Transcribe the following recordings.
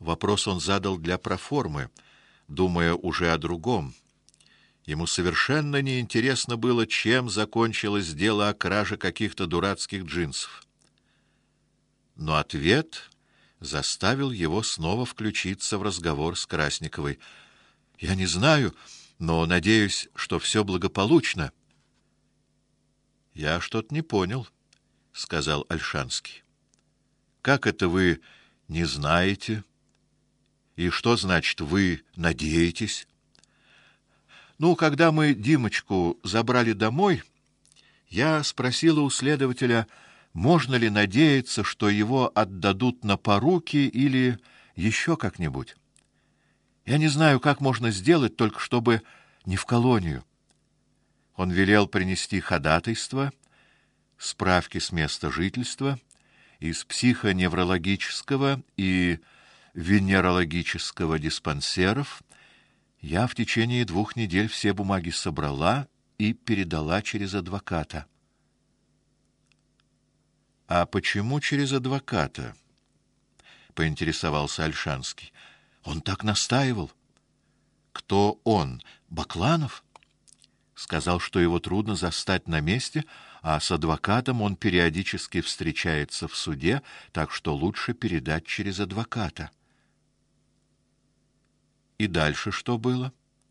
Вопрос он задал для проформы, думая уже о другом. Ему совершенно неинтересно было, чем закончилось дело о краже каких-то дурацких джинсов. Но ответ заставил его снова включиться в разговор с Красниковой. Я не знаю, но надеюсь, что все благополучно. Я что-то не понял, сказал Ольшанский. Как это вы не знаете? И что значит вы надеетесь? Ну, когда мы Димочку забрали домой, я спросила у следователя, можно ли надеяться, что его отдадут на поруки или еще как-нибудь. Я не знаю, как можно сделать, только чтобы не в колонию. Он велел принести ходатайство, справки с места жительства, из психоневрологического и венерологического диспансеров. Я в течение 2 недель все бумаги собрала и передала через адвоката. А почему через адвоката? Поинтересовался Ольшанский. Он так настаивал. Кто он? Бакланов? Сказал, что его трудно застать на месте, а с адвокатом он периодически встречается в суде, так что лучше передать через адвоката. И дальше что было?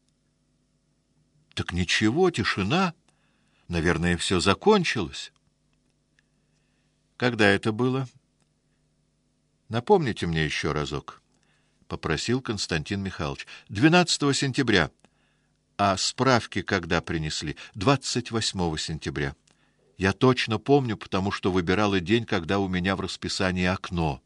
Так ничего, тишина. Наверное, все закончилось. Когда это было? Напомните мне еще разок, попросил Константин Михайлович. 12 сентября. А справки когда принесли? 28 сентября. Я точно помню, потому что выбирала день, когда у меня в расписании окно.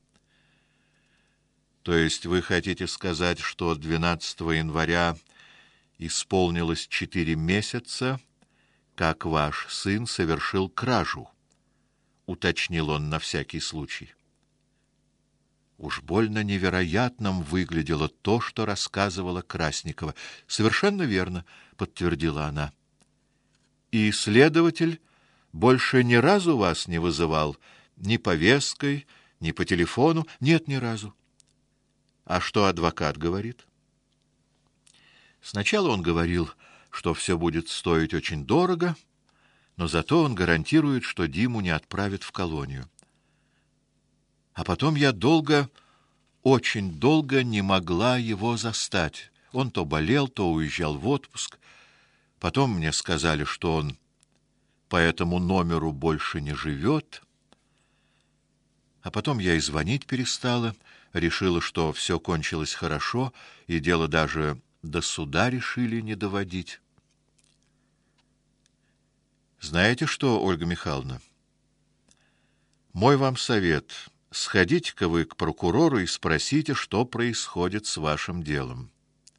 То есть вы хотите сказать, что 12 января исполнилось 4 месяца, как ваш сын совершил кражу, уточнил он на всякий случай. Уж больно невероятным выглядело то, что рассказывала Красникова. Совершенно верно, подтвердила она. И следователь больше ни разу вас не вызывал ни повесткой, ни по телефону? Нет, ни разу. А что адвокат говорит? Сначала он говорил, что все будет стоить очень дорого, но зато он гарантирует, что Диму не отправят в колонию. А потом я очень долго не могла его застать. Он то болел, то уезжал в отпуск. Потом мне сказали, что он по этому номеру больше не живет. А потом я и звонить перестала, решила, что все кончилось хорошо, и дело даже до суда решили не доводить. Знаете что, Ольга Михайловна? Мой вам совет: сходите-ка вы к прокурору и спросите, что происходит с вашим делом.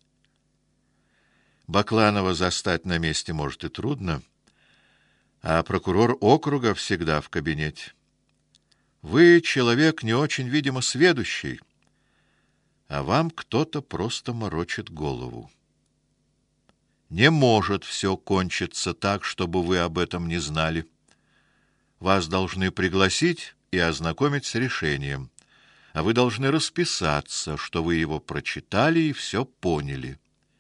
Бакланова застать на месте может и трудно, а прокурор округа всегда в кабинете. Вы человек не очень, видимо, сведущий, а вам кто-то просто морочит голову. Не может все кончиться так, чтобы вы об этом не знали. Вас должны пригласить и ознакомить с решением, а вы должны расписаться, что вы его прочитали и все поняли.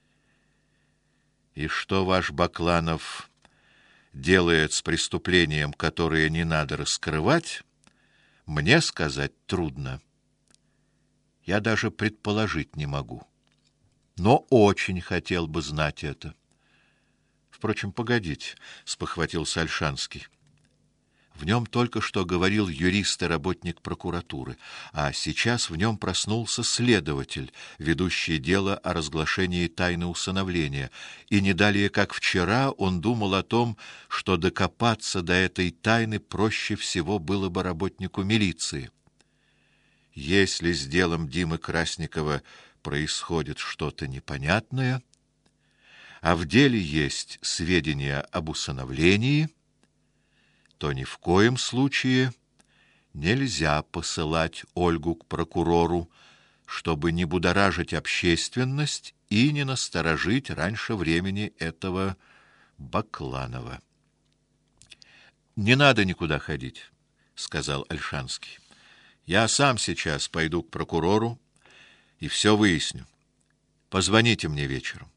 И что ваш Бакланов делает с преступлением, которое не надо раскрывать, мне сказать трудно. Я даже предположить не могу. Но очень хотел бы знать это. Впрочем, погодите, спохватился Ольшанский. В нем только что говорил юрист и работник прокуратуры, а сейчас в нем проснулся следователь, ведущий дело о разглашении тайны усыновления, и не далее как вчера он думал о том, что докопаться до этой тайны проще всего было бы работнику милиции. Если с делом Димы Красникова происходит что-то непонятное, а в деле есть сведения об усыновлении, то ни в коем случае нельзя посылать Ольгу к прокурору, чтобы не будоражить общественность и не насторожить раньше времени этого Бакланова. Не надо никуда ходить, сказал Ольшанский. Я сам сейчас пойду к прокурору и все выясню. Позвоните мне вечером.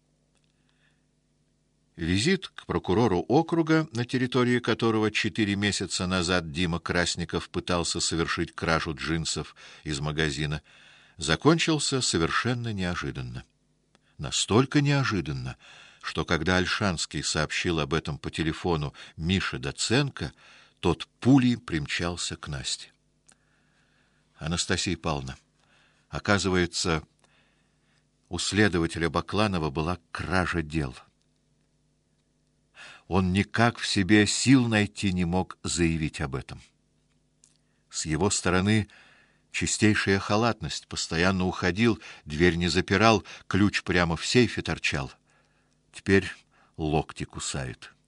Визит к прокурору округа, на территории которого 4 месяца назад Дима Красников пытался совершить кражу джинсов из магазина, закончился совершенно неожиданно. Настолько неожиданно, что когда Ольшанский сообщил об этом по телефону Мише Доценко, тот пулей примчался к Насте. Анастасия Павловна, оказывается, у следователя Бакланова была кража дел. Он никак в себе сил найти не мог заявить об этом. С его стороны чистейшая халатность, постоянно уходил, дверь не запирал, ключ прямо в сейфе торчал. Теперь локти кусает.